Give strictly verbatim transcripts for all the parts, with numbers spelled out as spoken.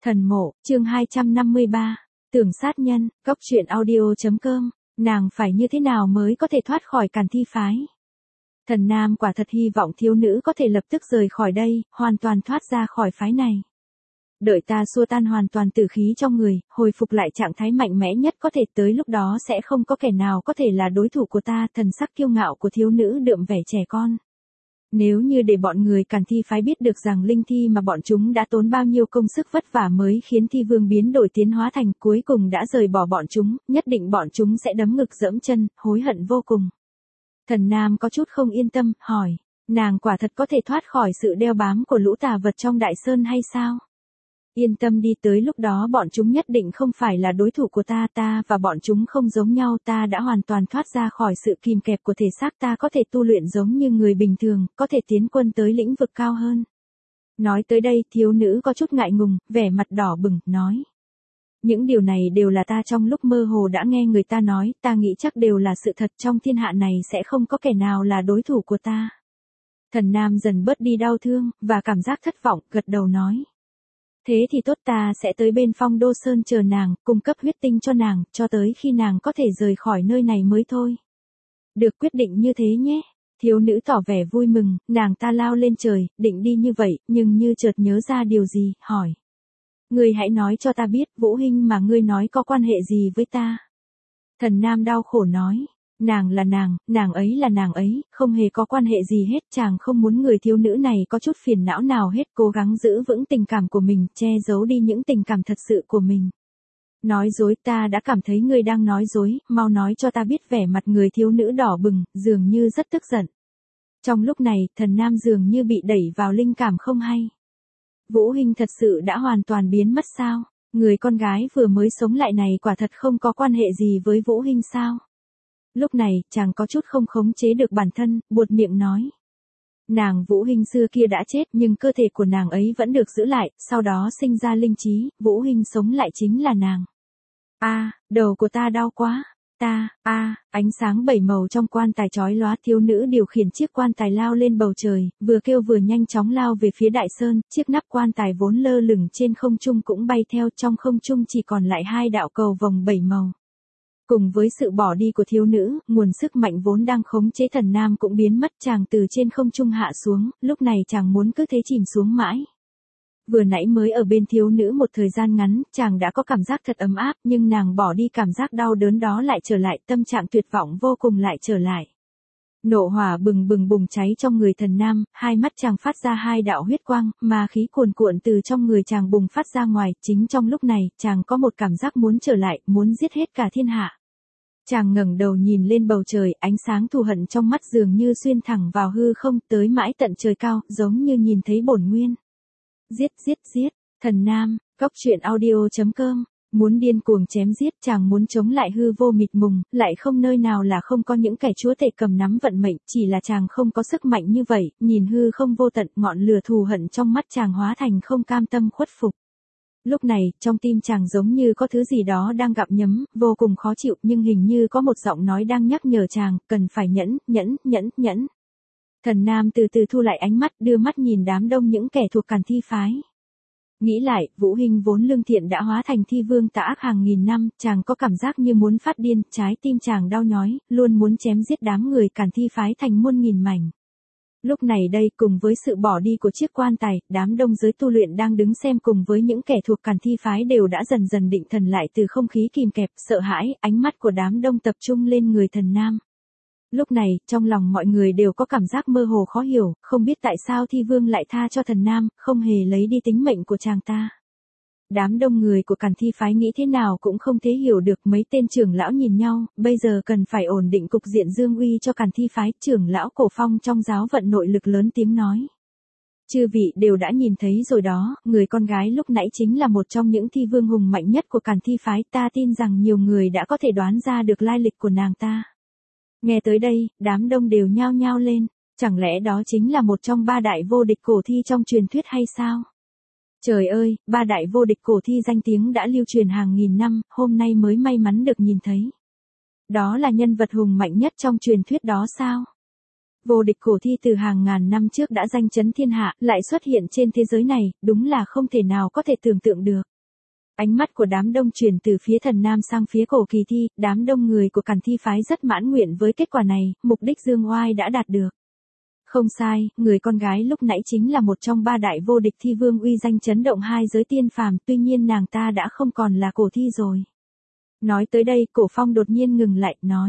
Thần mộ, chương hai trăm năm mươi ba, tưởng sát nhân, cốc truyện audio.com, nàng phải như thế nào mới có thể thoát khỏi Càn Thi phái? Thần nam quả thật hy vọng thiếu nữ có thể lập tức rời khỏi đây, hoàn toàn thoát ra khỏi phái này. Đợi ta xua tan hoàn toàn tử khí trong người, hồi phục lại trạng thái mạnh mẽ nhất có thể, tới lúc đó sẽ không có kẻ nào có thể là đối thủ của ta. Thần sắc kiêu ngạo của thiếu nữ đượm vẻ trẻ con. Nếu như để bọn người Càn Thi phái biết được rằng linh thi mà bọn chúng đã tốn bao nhiêu công sức vất vả mới khiến thi vương biến đổi tiến hóa thành, cuối cùng đã rời bỏ bọn chúng, nhất định bọn chúng sẽ đấm ngực giẫm chân, hối hận vô cùng. Thần nam có chút không yên tâm, hỏi, nàng quả thật có thể thoát khỏi sự đeo bám của lũ tà vật trong đại sơn hay sao? Yên tâm đi, tới lúc đó bọn chúng nhất định không phải là đối thủ của ta, ta và bọn chúng không giống nhau, ta đã hoàn toàn thoát ra khỏi sự kìm kẹp của thể xác, ta có thể tu luyện giống như người bình thường, có thể tiến quân tới lĩnh vực cao hơn. Nói tới đây, thiếu nữ có chút ngại ngùng, vẻ mặt đỏ bừng, nói. Những điều này đều là ta trong lúc mơ hồ đã nghe người ta nói, ta nghĩ chắc đều là sự thật, trong thiên hạ này sẽ không có kẻ nào là đối thủ của ta. Thần nam dần bớt đi đau thương, và cảm giác thất vọng, gật đầu nói. Thế thì tốt, ta sẽ tới bên Phong Đô Sơn chờ nàng, cung cấp huyết tinh cho nàng, cho tới khi nàng có thể rời khỏi nơi này mới thôi. Được, quyết định như thế nhé. Thiếu nữ tỏ vẻ vui mừng, nàng ta lao lên trời, định đi như vậy, nhưng như chợt nhớ ra điều gì, hỏi. Ngươi hãy nói cho ta biết, Vũ Hinh mà ngươi nói có quan hệ gì với ta? Thần nam đau khổ nói. Nàng là nàng, nàng ấy là nàng ấy, không hề có quan hệ gì hết, chàng không muốn người thiếu nữ này có chút phiền não nào hết, cố gắng giữ vững tình cảm của mình, che giấu đi những tình cảm thật sự của mình. Nói dối, ta đã cảm thấy ngươi đang nói dối, mau nói cho ta biết. Vẻ mặt người thiếu nữ đỏ bừng, dường như rất tức giận. Trong lúc này, thần nam dường như bị đẩy vào linh cảm không hay. Vũ Hinh thật sự đã hoàn toàn biến mất sao? Người con gái vừa mới sống lại này quả thật không có quan hệ gì với Vũ Hinh sao? Lúc này, chàng có chút không khống chế được bản thân, buột miệng nói. Nàng Vũ Hinh xưa kia đã chết, nhưng cơ thể của nàng ấy vẫn được giữ lại, sau đó sinh ra linh trí, Vũ Hinh sống lại chính là nàng. A, à, đầu của ta đau quá. Ta, a, à, ánh sáng bảy màu trong quan tài chói lóa, thiếu nữ điều khiển chiếc quan tài lao lên bầu trời, vừa kêu vừa nhanh chóng lao về phía đại sơn, chiếc nắp quan tài vốn lơ lửng trên không trung cũng bay theo, trong không trung chỉ còn lại hai đạo cầu vồng bảy màu. Cùng với sự bỏ đi của thiếu nữ, nguồn sức mạnh vốn đang khống chế thần nam cũng biến mất, chàng từ trên không trung hạ xuống, lúc này chàng muốn cứ thế chìm xuống mãi. Vừa nãy mới ở bên thiếu nữ một thời gian ngắn, chàng đã có cảm giác thật ấm áp, nhưng nàng bỏ đi cảm giác đau đớn đó lại trở lại, tâm trạng tuyệt vọng vô cùng lại trở lại. Nộ hỏa bừng bừng bùng cháy trong người thần nam, hai mắt chàng phát ra hai đạo huyết quang, mà khí cuồn cuộn từ trong người chàng bùng phát ra ngoài, chính trong lúc này, chàng có một cảm giác muốn trở lại, muốn giết hết cả thiên hạ. Chàng ngẩng đầu nhìn lên bầu trời, ánh sáng thù hận trong mắt dường như xuyên thẳng vào hư không, tới mãi tận trời cao, giống như nhìn thấy bổn nguyên. Giết giết giết, thần nam, cốc truyện audio.com, muốn điên cuồng chém giết, chàng muốn chống lại hư vô mịt mùng, lại không nơi nào là không có những kẻ chúa tể cầm nắm vận mệnh, chỉ là chàng không có sức mạnh như vậy, nhìn hư không vô tận, ngọn lửa thù hận trong mắt chàng hóa thành không cam tâm khuất phục. Lúc này, trong tim chàng giống như có thứ gì đó đang gặm nhấm, vô cùng khó chịu, nhưng hình như có một giọng nói đang nhắc nhở chàng, cần phải nhẫn, nhẫn, nhẫn, nhẫn. Thần nam từ từ thu lại ánh mắt, đưa mắt nhìn đám đông những kẻ thuộc Càn Thi phái. Nghĩ lại, Vũ Hinh vốn lương thiện đã hóa thành thi vương tà ác hàng nghìn năm, chàng có cảm giác như muốn phát điên, trái tim chàng đau nhói, luôn muốn chém giết đám người Càn Thi phái thành muôn nghìn mảnh. Lúc này đây, cùng với sự bỏ đi của chiếc quan tài, đám đông giới tu luyện đang đứng xem cùng với những kẻ thuộc Càn Thi phái đều đã dần dần định thần lại từ không khí kìm kẹp, sợ hãi, ánh mắt của đám đông tập trung lên người thần nam. Lúc này, trong lòng mọi người đều có cảm giác mơ hồ khó hiểu, không biết tại sao thi vương lại tha cho thần nam, không hề lấy đi tính mệnh của chàng ta. Đám đông người của Càn Thi phái nghĩ thế nào cũng không thể hiểu được, mấy tên trưởng lão nhìn nhau, bây giờ cần phải ổn định cục diện dương uy cho Càn Thi phái, trưởng lão Cổ Phong trong giáo vận nội lực lớn tiếng nói. Chư vị đều đã nhìn thấy rồi đó, người con gái lúc nãy chính là một trong những thi vương hùng mạnh nhất của Càn Thi phái, ta tin rằng nhiều người đã có thể đoán ra được lai lịch của nàng ta. Nghe tới đây, đám đông đều nhao nhao lên, chẳng lẽ đó chính là một trong ba đại vô địch cổ thi trong truyền thuyết hay sao? Trời ơi, ba đại vô địch cổ thi danh tiếng đã lưu truyền hàng nghìn năm, hôm nay mới may mắn được nhìn thấy. Đó là nhân vật hùng mạnh nhất trong truyền thuyết đó sao? Vô địch cổ thi từ hàng ngàn năm trước đã danh chấn thiên hạ, lại xuất hiện trên thế giới này, đúng là không thể nào có thể tưởng tượng được. Ánh mắt của đám đông chuyển từ phía Thần Nam sang phía Cổ Kỳ Thi, đám đông người của Càn Thi phái rất mãn nguyện với kết quả này, mục đích Dương Oai đã đạt được. Không sai, người con gái lúc nãy chính là một trong ba đại vô địch thi vương uy danh chấn động hai giới tiên phàm, tuy nhiên nàng ta đã không còn là Cổ Thi rồi. Nói tới đây, Cổ Phong đột nhiên ngừng lại, nói.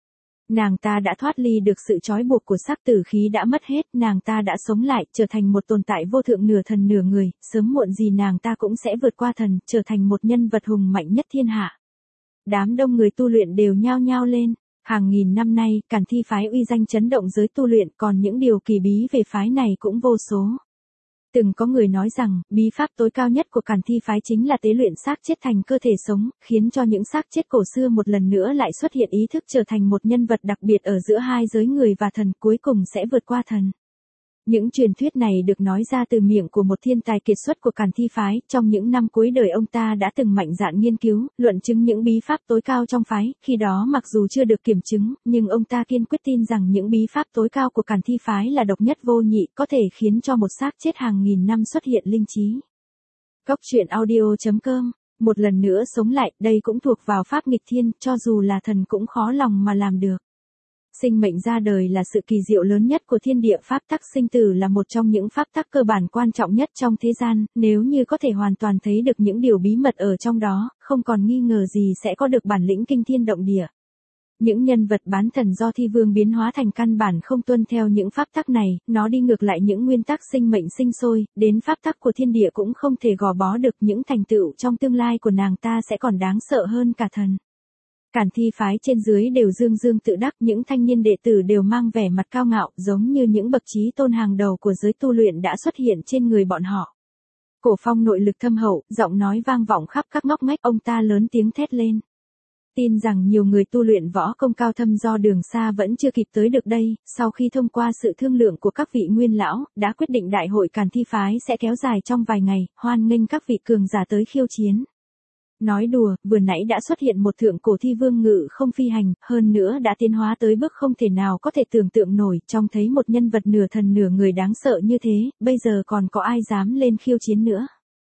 Nàng ta đã thoát ly được sự trói buộc của sắc tử khí đã mất hết, nàng ta đã sống lại, trở thành một tồn tại vô thượng nửa thần nửa người, sớm muộn gì nàng ta cũng sẽ vượt qua thần, trở thành một nhân vật hùng mạnh nhất thiên hạ. Đám đông người tu luyện đều nhao nhao lên, hàng nghìn năm nay, Càn Thi phái uy danh chấn động giới tu luyện, còn những điều kỳ bí về phái này cũng vô số. Từng có người nói rằng, bí pháp tối cao nhất của Càn Thi phái chính là tế luyện xác chết thành cơ thể sống, khiến cho những xác chết cổ xưa một lần nữa lại xuất hiện ý thức trở thành một nhân vật đặc biệt ở giữa hai giới người và thần, cuối cùng sẽ vượt qua thần. Những truyền thuyết này được nói ra từ miệng của một thiên tài kiệt xuất của Càn Thi phái, trong những năm cuối đời ông ta đã từng mạnh dạn nghiên cứu, luận chứng những bí pháp tối cao trong phái, khi đó mặc dù chưa được kiểm chứng, nhưng ông ta kiên quyết tin rằng những bí pháp tối cao của Càn Thi phái là độc nhất vô nhị, có thể khiến cho một xác chết hàng nghìn năm xuất hiện linh trí. Góc truyện audio chấm com, một lần nữa sống lại, đây cũng thuộc vào pháp nghịch thiên, cho dù là thần cũng khó lòng mà làm được. Sinh mệnh ra đời là sự kỳ diệu lớn nhất của thiên địa, pháp tắc sinh tử là một trong những pháp tắc cơ bản quan trọng nhất trong thế gian, nếu như có thể hoàn toàn thấy được những điều bí mật ở trong đó, không còn nghi ngờ gì sẽ có được bản lĩnh kinh thiên động địa. Những nhân vật bán thần do thi vương biến hóa thành căn bản không tuân theo những pháp tắc này, nó đi ngược lại những nguyên tắc sinh mệnh sinh sôi, đến pháp tắc của thiên địa cũng không thể gò bó được, những thành tựu trong tương lai của nàng ta sẽ còn đáng sợ hơn cả thần. Càn Thi phái trên dưới đều dương dương tự đắc, những thanh niên đệ tử đều mang vẻ mặt cao ngạo, giống như những bậc chí tôn hàng đầu của giới tu luyện đã xuất hiện trên người bọn họ. Cổ Phong nội lực thâm hậu, giọng nói vang vọng khắp các ngóc ngách, ông ta lớn tiếng thét lên. Tin rằng nhiều người tu luyện võ công cao thâm do đường xa vẫn chưa kịp tới được đây, sau khi thông qua sự thương lượng của các vị nguyên lão, đã quyết định đại hội Càn Thi phái sẽ kéo dài trong vài ngày, hoan nghênh các vị cường giả tới khiêu chiến. Nói đùa, vừa nãy đã xuất hiện một thượng cổ thi vương ngự không phi hành, hơn nữa đã tiến hóa tới bước không thể nào có thể tưởng tượng nổi, trông thấy một nhân vật nửa thần nửa người đáng sợ như thế, bây giờ còn có ai dám lên khiêu chiến nữa.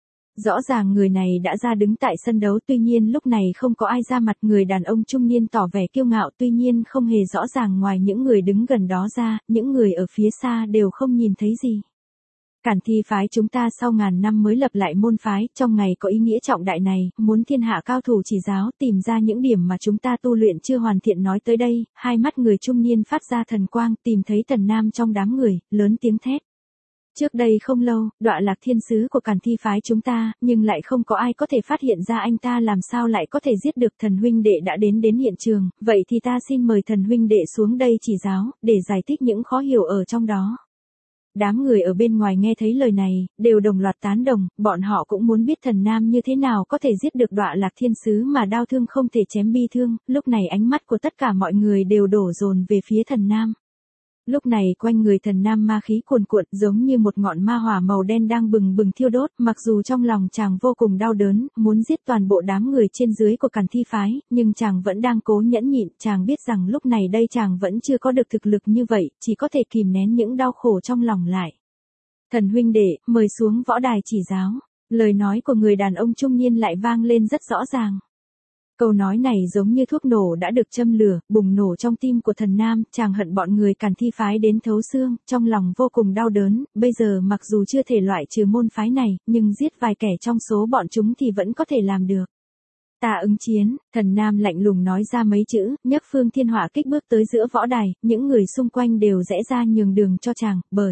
Rõ ràng người này đã ra đứng tại sân đấu, tuy nhiên lúc này không có ai ra mặt, người đàn ông trung niên tỏ vẻ kiêu ngạo, tuy nhiên không hề rõ ràng, ngoài những người đứng gần đó ra, những người ở phía xa đều không nhìn thấy gì. Càn Thi phái chúng ta sau ngàn năm mới lập lại môn phái, trong ngày có ý nghĩa trọng đại này, muốn thiên hạ cao thủ chỉ giáo, tìm ra những điểm mà chúng ta tu luyện chưa hoàn thiện. Nói tới đây, hai mắt người trung niên phát ra thần quang, tìm thấy Tần Nam trong đám người, lớn tiếng thét. Trước đây không lâu, Đọa Lạc thiên sứ của Càn Thi phái chúng ta, nhưng lại không có ai có thể phát hiện ra anh ta làm sao lại có thể giết được. Thần huynh đệ đã đến đến hiện trường, vậy thì ta xin mời thần huynh đệ xuống đây chỉ giáo, để giải thích những khó hiểu ở trong đó. Đám người ở bên ngoài nghe thấy lời này, đều đồng loạt tán đồng, bọn họ cũng muốn biết Thần Nam như thế nào có thể giết được Đọa Lạc thiên sứ mà đao thương không thể chém bi thương. Lúc này ánh mắt của tất cả mọi người đều đổ dồn về phía Thần Nam. Lúc này quanh người Thần Nam ma khí cuồn cuộn, giống như một ngọn ma hỏa màu đen đang bừng bừng thiêu đốt, mặc dù trong lòng chàng vô cùng đau đớn, muốn giết toàn bộ đám người trên dưới của Càn Thi phái, nhưng chàng vẫn đang cố nhẫn nhịn, chàng biết rằng lúc này đây chàng vẫn chưa có được thực lực như vậy, chỉ có thể kìm nén những đau khổ trong lòng lại. Thần huynh đệ, mời xuống võ đài chỉ giáo. Lời nói của người đàn ông trung niên lại vang lên rất rõ ràng. Câu nói này giống như thuốc nổ đã được châm lửa, bùng nổ trong tim của Thần Nam, chàng hận bọn người Càn Thi phái đến thấu xương, trong lòng vô cùng đau đớn, bây giờ mặc dù chưa thể loại trừ môn phái này, nhưng giết vài kẻ trong số bọn chúng thì vẫn có thể làm được. Ta ứng chiến, Thần Nam lạnh lùng nói ra mấy chữ, nhấc phương thiên hỏa kích bước tới giữa võ đài, những người xung quanh đều rẽ ra nhường đường cho chàng, bởi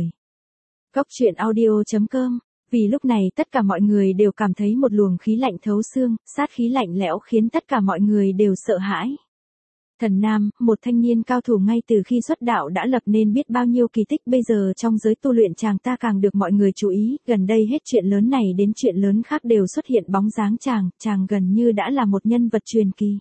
Góc truyện audio chấm com. Vì lúc này tất cả mọi người đều cảm thấy một luồng khí lạnh thấu xương, sát khí lạnh lẽo khiến tất cả mọi người đều sợ hãi. Thần Nam, một thanh niên cao thủ ngay từ khi xuất đạo đã lập nên biết bao nhiêu kỳ tích, bây giờ trong giới tu luyện chàng ta càng được mọi người chú ý, gần đây hết chuyện lớn này đến chuyện lớn khác đều xuất hiện bóng dáng chàng, chàng gần như đã là một nhân vật truyền kỳ.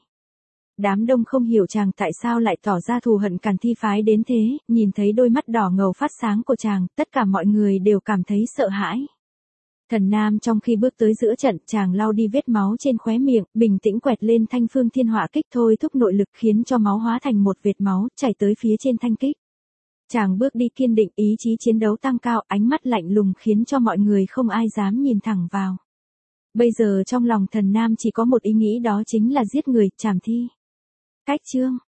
Đám đông không hiểu chàng tại sao lại tỏ ra thù hận Càn Thi phái đến thế, nhìn thấy đôi mắt đỏ ngầu phát sáng của chàng, tất cả mọi người đều cảm thấy sợ hãi. Thần Nam trong khi bước tới giữa trận, chàng lau đi vết máu trên khóe miệng, bình tĩnh quẹt lên thanh phương thiên hỏa kích, thôi thúc nội lực khiến cho máu hóa thành một vệt máu, chảy tới phía trên thanh kích. Chàng bước đi kiên định, ý chí chiến đấu tăng cao, ánh mắt lạnh lùng khiến cho mọi người không ai dám nhìn thẳng vào. Bây giờ trong lòng thần nam chỉ có một ý nghĩ đó chính là giết người, trảm thi. Cách chương